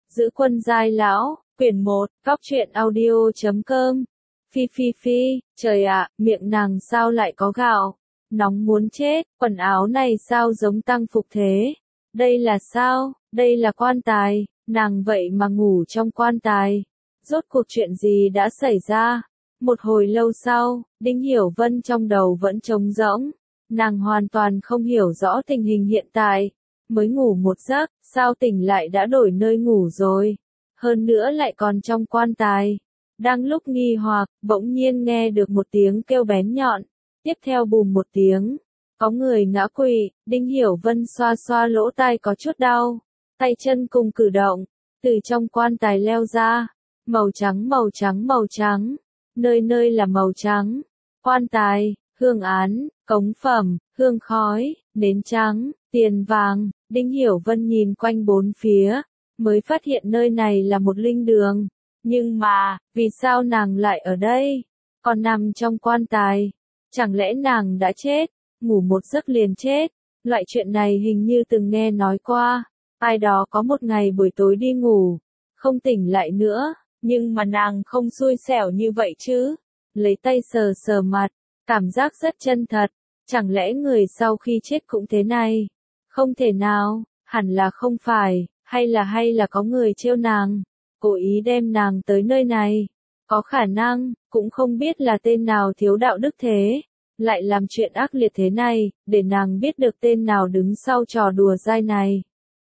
Giữ quân giai lão, quyển 1, góc truyện audio.com. Phi phi phi, trời ạ, miệng nàng sao lại có gạo? Nóng muốn chết, quần áo này sao giống tang phục thế? Đây là sao? Đây là quan tài, nàng vậy mà ngủ trong quan tài. Rốt cuộc chuyện gì đã xảy ra? Một hồi lâu sau, Đinh Hiểu Vân trong đầu vẫn trống rỗng. Nàng hoàn toàn không hiểu rõ tình hình hiện tại. Mới ngủ một giấc, sao tỉnh lại đã đổi nơi ngủ rồi? Hơn nữa lại còn trong quan tài. Đang lúc nghi hoặc, bỗng nhiên nghe được một tiếng kêu bén nhọn. Tiếp theo bùm một tiếng. Có người ngã quỵ, Đinh Hiểu Vân xoa xoa lỗ tai có chút đau. Tay chân cùng cử động, từ trong quan tài leo ra. Màu trắng màu trắng màu trắng. Nơi nơi là màu trắng. Quan tài, hương án, cống phẩm, hương khói, nến trắng, tiền vàng. Đinh Hiểu Vân nhìn quanh bốn phía, mới phát hiện nơi này là một linh đường. Nhưng mà, vì sao nàng lại ở đây? Còn nằm trong quan tài. Chẳng lẽ nàng đã chết? Ngủ một giấc liền chết? Loại chuyện này hình như từng nghe nói qua. Ai đó có một ngày buổi tối đi ngủ, không tỉnh lại nữa. Nhưng mà nàng không xui xẻo như vậy chứ. Lấy tay sờ sờ mặt, cảm giác rất chân thật. Chẳng lẽ người sau khi chết cũng thế này? Không thể nào, hẳn là không phải, hay là có người trêu nàng, cố ý đem nàng tới nơi này. Có khả năng, cũng không biết là tên nào thiếu đạo đức thế, lại làm chuyện ác liệt thế này, để nàng biết được tên nào đứng sau trò đùa dai này.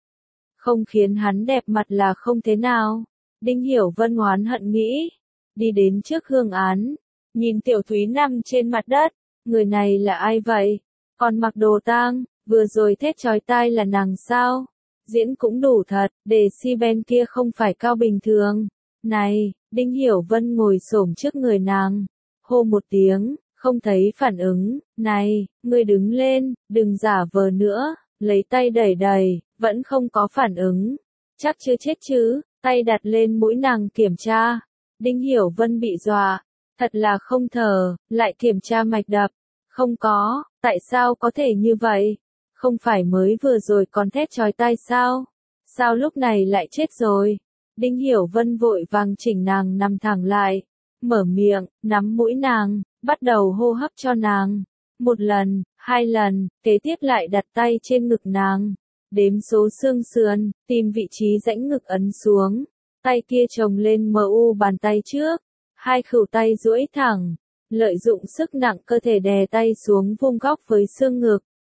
Không khiến hắn đẹp mặt là không thế nào. Đinh Hiểu Vân oán hận nghĩ, đi đến trước hương án, nhìn Tiểu Thúy nằm trên mặt đất, người này là ai vậy? Còn mặc đồ tang, vừa rồi thét chói tai là nàng sao? Diễn cũng đủ thật, đề si ben kia không phải cao bình thường. Này, Đinh Hiểu Vân ngồi xổm trước người nàng, hô một tiếng, không thấy phản ứng. Này, ngươi đứng lên, đừng giả vờ nữa, lấy tay đẩy đẩy, vẫn không có phản ứng. Chắc chưa chết chứ? Tay đặt lên mũi nàng kiểm tra. Đinh Hiểu Vân bị dọa, thật là không thở, lại kiểm tra mạch đập. Không có, tại sao có thể như vậy? Không phải mới vừa rồi còn thét chói tai sao? Sao lúc này lại chết rồi? Đinh Hiểu Vân vội vàng chỉnh nàng nằm thẳng lại, mở miệng, nắm mũi nàng, bắt đầu hô hấp cho nàng. Một lần, hai lần, kế tiếp lại đặt tay trên ngực nàng, đếm số xương sườn, tìm vị trí rãnh ngực ấn xuống. Tay kia chồng lên mu bàn tay trước, hai khuỷu tay duỗi thẳng, lợi dụng sức nặng cơ thể đè tay xuống vuông góc với xương ngực.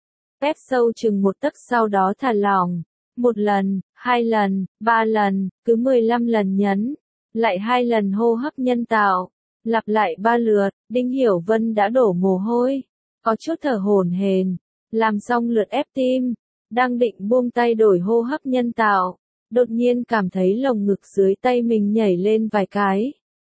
Ép sâu chừng một tấc sau đó thả lỏng. Một lần, hai lần, ba lần, cứ 15 lần nhấn. Lại hai lần hô hấp nhân tạo. Lặp lại 3 lượt, Đinh Hiểu Vân đã đổ mồ hôi. Có chút thở hổn hển. Làm xong lượt ép tim. Đang định buông tay đổi hô hấp nhân tạo. Đột nhiên cảm thấy lồng ngực dưới tay mình nhảy lên vài cái.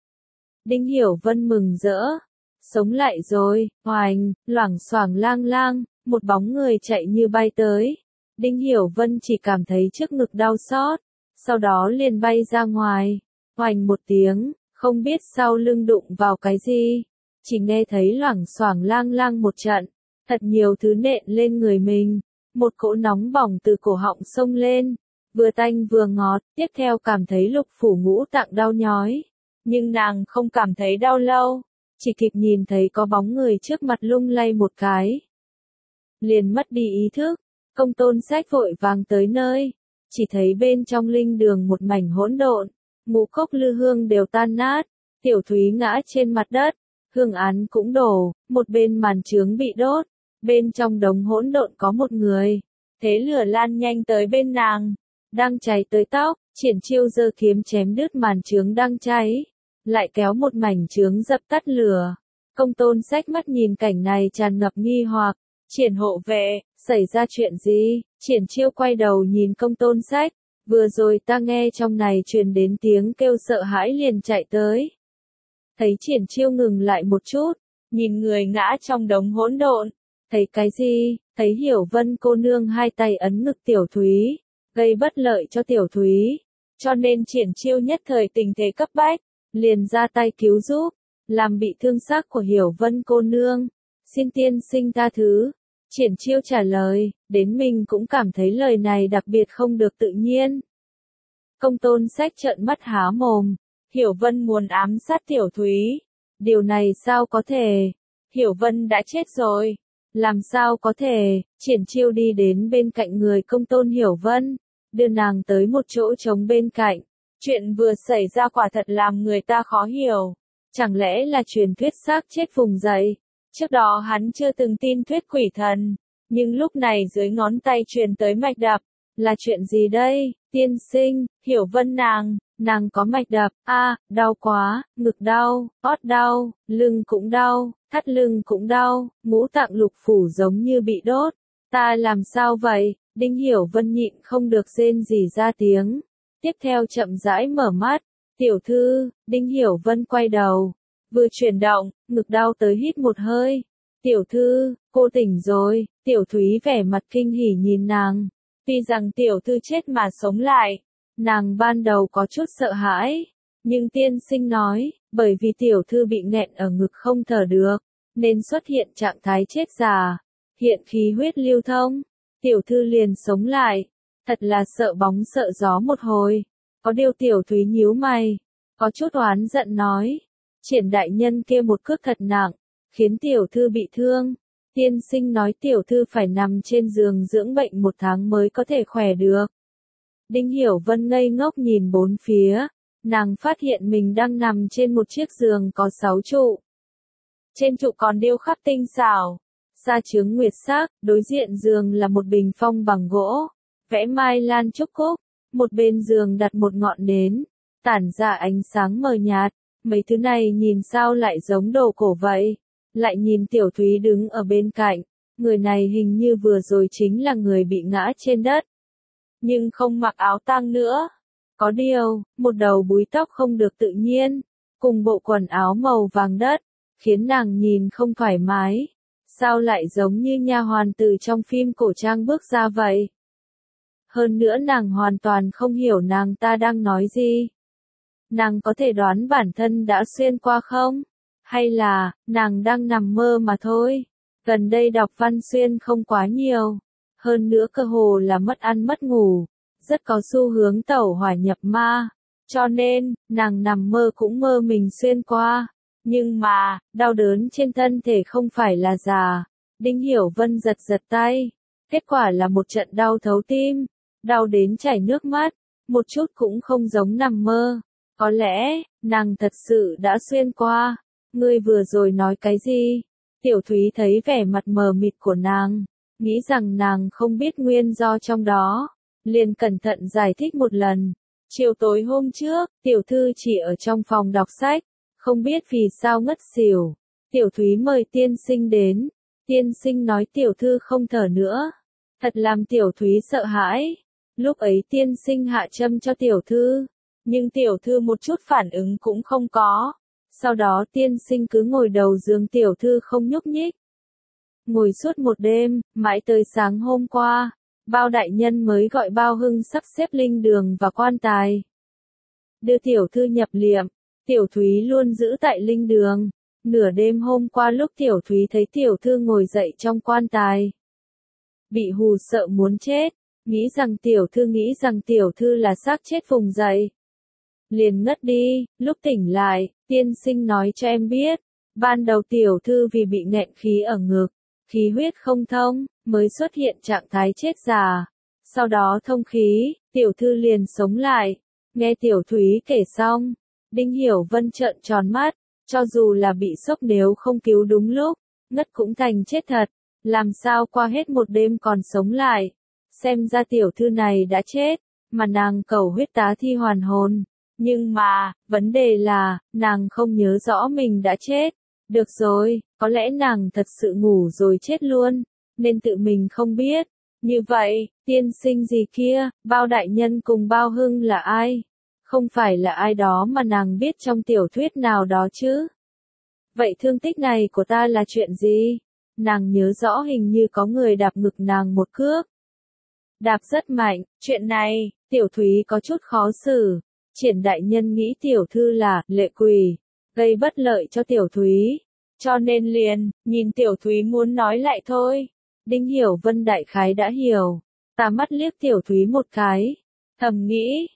Đinh Hiểu Vân mừng rỡ. Sống lại rồi, oành, loảng xoảng lang lang. Một bóng người chạy như bay tới. Đinh Hiểu Vân chỉ cảm thấy trước ngực đau xót, sau đó liền bay ra ngoài. Oành một tiếng, không biết sau lưng đụng vào cái gì. Chỉ nghe thấy loảng xoảng lang lang một trận, thật nhiều thứ nện lên người mình. Một cỗ nóng bỏng từ cổ họng xông lên, vừa tanh vừa ngọt, tiếp theo cảm thấy lục phủ ngũ tạng đau nhói. Nhưng nàng không cảm thấy đau lâu, chỉ kịp nhìn thấy có bóng người trước mặt lung lay một cái. Liền mất đi ý thức. Công Tôn Sách vội vàng tới nơi, chỉ thấy bên trong linh đường một mảnh hỗn độn, ngũ cốc lư hương đều tan nát, Tiểu Thúy ngã trên mặt đất, hương án cũng đổ, một bên màn chướng bị đốt, bên trong đống hỗn độn có một người, thế lửa lan nhanh tới bên nàng, đang cháy tới tóc, Triển Chiêu giơ kiếm chém đứt màn chướng đang cháy, lại kéo một mảnh chướng dập tắt lửa. Công Tôn Sách mắt nhìn cảnh này tràn ngập nghi hoặc. Triển hộ vệ, xảy ra chuyện gì? Triển Chiêu quay đầu nhìn Công Tôn Sách, vừa rồi ta nghe trong này truyền đến tiếng kêu sợ hãi liền chạy tới. Thấy Triển Chiêu ngừng lại một chút, nhìn người ngã trong đống hỗn độn, thấy cái gì? Thấy Hiểu Vân cô nương hai tay ấn ngực Tiểu Thúy, gây bất lợi cho Tiểu Thúy, cho nên Triển Chiêu nhất thời tình thế cấp bách, liền ra tay cứu giúp, làm bị thương xác của Hiểu Vân cô nương. Xin tiên sinh tha thứ. Triển Chiêu trả lời, đến mình cũng cảm thấy lời này đặc biệt không được tự nhiên. Công tôn sách trợn mắt há mồm. Hiểu Vân muốn ám sát Tiểu Thúy. Điều này sao có thể? Hiểu Vân đã chết rồi. Làm sao có thể? Triển Chiêu đi đến bên cạnh người công tôn Hiểu Vân, đưa nàng tới một chỗ trống bên cạnh. Chuyện vừa xảy ra quả thật làm người ta khó hiểu. Chẳng lẽ là truyền thuyết xác chết vùng dậy? Trước đó hắn chưa từng tin thuyết quỷ thần. Nhưng lúc này dưới ngón tay truyền tới mạch đập. Là chuyện gì đây? Tiên sinh, Hiểu Vân nàng có mạch đập, đau quá, ngực đau, ót đau, lưng cũng đau, thắt lưng cũng đau, ngũ tạng lục phủ giống như bị đốt. Ta làm sao vậy? Đinh Hiểu Vân nhịn không được rên rỉ ra tiếng. Tiếp theo chậm rãi mở mắt. Tiểu thư, Đinh Hiểu Vân quay đầu. Vừa chuyển động, ngực đau tới hít một hơi. Tiểu thư, cô tỉnh rồi. Tiểu Thúy vẻ mặt kinh hỉ nhìn nàng. Tuy rằng tiểu thư chết mà sống lại, nàng ban đầu có chút sợ hãi, nhưng tiên sinh nói, bởi vì tiểu thư bị nghẹn ở ngực không thở được, nên xuất hiện trạng thái chết già, hiện khí huyết lưu thông, tiểu thư liền sống lại, thật là sợ bóng sợ gió một hồi. Có điều Tiểu Thúy nhíu mày, có chút oán giận nói, Triển đại nhân kia một cước thật nặng, khiến tiểu thư bị thương. Tiên sinh nói tiểu thư phải nằm trên giường dưỡng bệnh 1 tháng mới có thể khỏe được. Đinh Hiểu Vân ngây ngốc nhìn bốn phía, nàng phát hiện mình đang nằm trên một chiếc giường có 6 trụ. Trên trụ còn điêu khắc tinh xảo, sa chướng nguyệt sắc, đối diện giường là một bình phong bằng gỗ, vẽ mai lan trúc cúc, một bên giường đặt một ngọn nến, tản ra ánh sáng mờ nhạt, mấy thứ này nhìn sao lại giống đồ cổ vậy. Lại nhìn Tiểu Thúy đứng ở bên cạnh, người này hình như vừa rồi chính là người bị ngã trên đất. Nhưng không mặc áo tang nữa. Có điều, một đầu búi tóc không được tự nhiên, cùng bộ quần áo màu vàng đất, khiến nàng nhìn không thoải mái. Sao lại giống như nha hoàn từ trong phim cổ trang bước ra vậy? Hơn nữa nàng hoàn toàn không hiểu nàng ta đang nói gì. Nàng có thể đoán bản thân đã xuyên qua không? Hay là, nàng đang nằm mơ mà thôi. Gần đây đọc văn xuyên không quá nhiều. Hơn nữa cơ hồ là mất ăn mất ngủ. Rất có xu hướng tẩu hỏa nhập ma. Cho nên, nàng nằm mơ cũng mơ mình xuyên qua. Nhưng mà, đau đớn trên thân thể không phải là giả. Đinh Hiểu Vân giật giật tay. Kết quả là một trận đau thấu tim. Đau đến chảy nước mắt. Một chút cũng không giống nằm mơ. Có lẽ, nàng thật sự đã xuyên qua. Ngươi vừa rồi nói cái gì? Tiểu Thúy thấy vẻ mặt mờ mịt của nàng, nghĩ rằng nàng không biết nguyên do trong đó, liền cẩn thận giải thích một lần. Chiều tối hôm trước, tiểu thư chỉ ở trong phòng đọc sách, không biết vì sao ngất xỉu. Tiểu Thúy mời tiên sinh đến, tiên sinh nói tiểu thư không thở nữa. Thật làm tiểu Thúy sợ hãi. Lúc ấy tiên sinh hạ châm cho tiểu thư, nhưng tiểu thư một chút phản ứng cũng không có. Sau đó tiên sinh cứ ngồi đầu giường tiểu thư không nhúc nhích. Ngồi suốt một đêm, mãi tới sáng hôm qua, Bao đại nhân mới gọi Bao Hưng sắp xếp linh đường và quan tài. Đưa tiểu thư nhập liệm, Tiểu Thúy luôn giữ tại linh đường. Nửa đêm hôm qua lúc Tiểu Thúy thấy tiểu thư ngồi dậy trong quan tài, bị hù sợ muốn chết, nghĩ rằng tiểu thư là xác chết vùng dậy. Liền ngất đi, lúc tỉnh lại, tiên sinh nói cho em biết, ban đầu tiểu thư vì bị nghẹn khí ở ngực, khí huyết không thông, mới xuất hiện trạng thái chết già. Sau đó thông khí, tiểu thư liền sống lại. Nghe Tiểu Thúy kể xong, Đinh Hiểu Vân trợn tròn mắt, cho dù là bị sốc nếu không cứu đúng lúc, ngất cũng thành chết thật, làm sao qua hết một đêm còn sống lại. Xem ra tiểu thư này đã chết, mà nàng cầu huyết tá thi hoàn hồn. Nhưng mà, vấn đề là, nàng không nhớ rõ mình đã chết. Được rồi, có lẽ nàng thật sự ngủ rồi chết luôn, nên tự mình không biết. Như vậy, tiên sinh gì kia, Bao đại nhân cùng Bao Hưng là ai? Không phải là ai đó mà nàng biết trong tiểu thuyết nào đó chứ? Vậy thương tích này của ta là chuyện gì? Nàng nhớ rõ hình như có người đạp ngực nàng một cước. Đạp rất mạnh, chuyện này, Tiểu Thúy có chút khó xử. Triển đại nhân nghĩ tiểu thư là lệ quỷ, gây bất lợi cho tiểu Thúy. Cho nên liền, nhìn tiểu Thúy muốn nói lại thôi. Đinh Hiểu Vân đại khái đã hiểu. Ta mắt liếc tiểu Thúy một cái. Thầm nghĩ,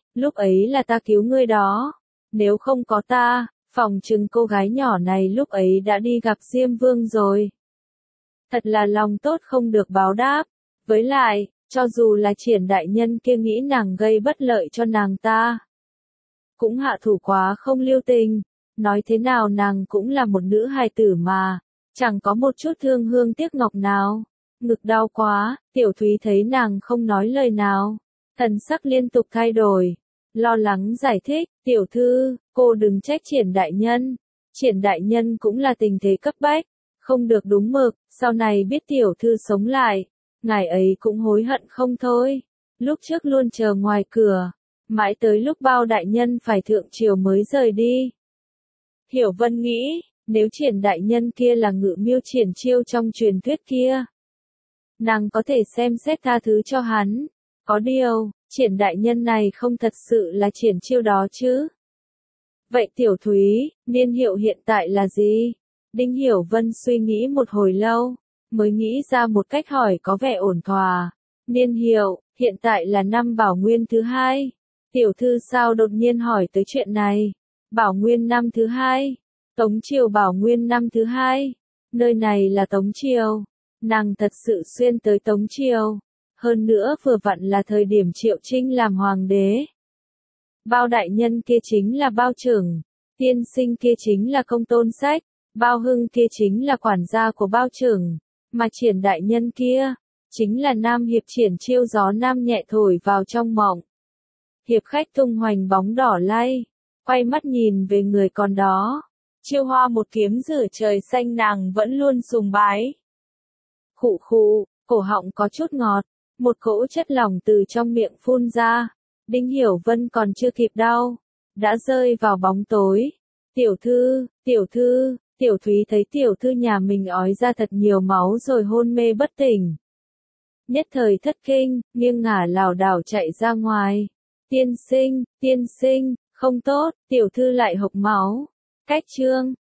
lúc ấy là ta cứu ngươi đó. Nếu không có ta, phòng chừng cô gái nhỏ này lúc ấy đã đi gặp Diêm Vương rồi. Thật là lòng tốt không được báo đáp. Với lại, cho dù là Triển đại nhân kia nghĩ nàng gây bất lợi cho nàng ta, cũng hạ thủ quá không lưu tình. Nói thế nào nàng cũng là một nữ hài tử mà, chẳng có một chút thương hương tiếc ngọc nào. Ngực đau quá, Tiểu Thúy thấy nàng không nói lời nào, thần sắc liên tục thay đổi, lo lắng giải thích, tiểu thư, cô đừng trách Triển đại nhân. Triển đại nhân cũng là tình thế cấp bách, không được đúng mực, sau này biết tiểu thư sống lại, ngài ấy cũng hối hận không thôi. Lúc trước luôn chờ ngoài cửa, mãi tới lúc Bao đại nhân phải thượng triều mới rời đi. Hiểu Vân nghĩ, nếu Triển đại nhân kia là Ngự Miêu Triển Chiêu trong truyền thuyết kia, nàng có thể xem xét tha thứ cho hắn. Có điều, Triển đại nhân này không thật sự là Triển Chiêu đó chứ. Vậy Tiểu Thúy, niên hiệu hiện tại là gì? Đinh Hiểu Vân suy nghĩ một hồi lâu, mới nghĩ ra một cách hỏi có vẻ ổn thỏa. Niên hiệu, hiện tại là năm Bảo Nguyên thứ 2. Tiểu thư sao đột nhiên hỏi tới chuyện này? Bảo Nguyên năm thứ 2. Tống Triều Bảo Nguyên năm thứ 2. Nơi này là Tống Triều. Nàng thật sự xuyên tới Tống Triều. Hơn nữa vừa vặn là thời điểm Triệu Trinh làm hoàng đế. Bao đại nhân kia chính là Bao trưởng. Tiên sinh kia chính là Công Tôn Sách. Bao Hưng kia chính là quản gia của Bao trưởng. Mà Triển đại nhân kia, chính là Nam Hiệp Triển Chiêu gió nam nhẹ thổi vào trong mộng. Hiệp khách tung hoành bóng đỏ lay, quay mắt nhìn về người con đó. Chiêu Hoa một kiếm rửa trời xanh nàng vẫn luôn sùng bái. Khụ khụ, cổ họng có chút ngọt, một cỗ chất lỏng từ trong miệng phun ra. Đinh Hiểu Vân còn chưa kịp đau, đã rơi vào bóng tối. Tiểu thư, tiểu thư, Tiểu Thúy thấy tiểu thư nhà mình ói ra thật nhiều máu rồi hôn mê bất tỉnh. Nhất thời thất kinh, nghiêng ngả lảo đảo chạy ra ngoài. Tiên sinh, không tốt, tiểu thư lại hộc máu. Cách chương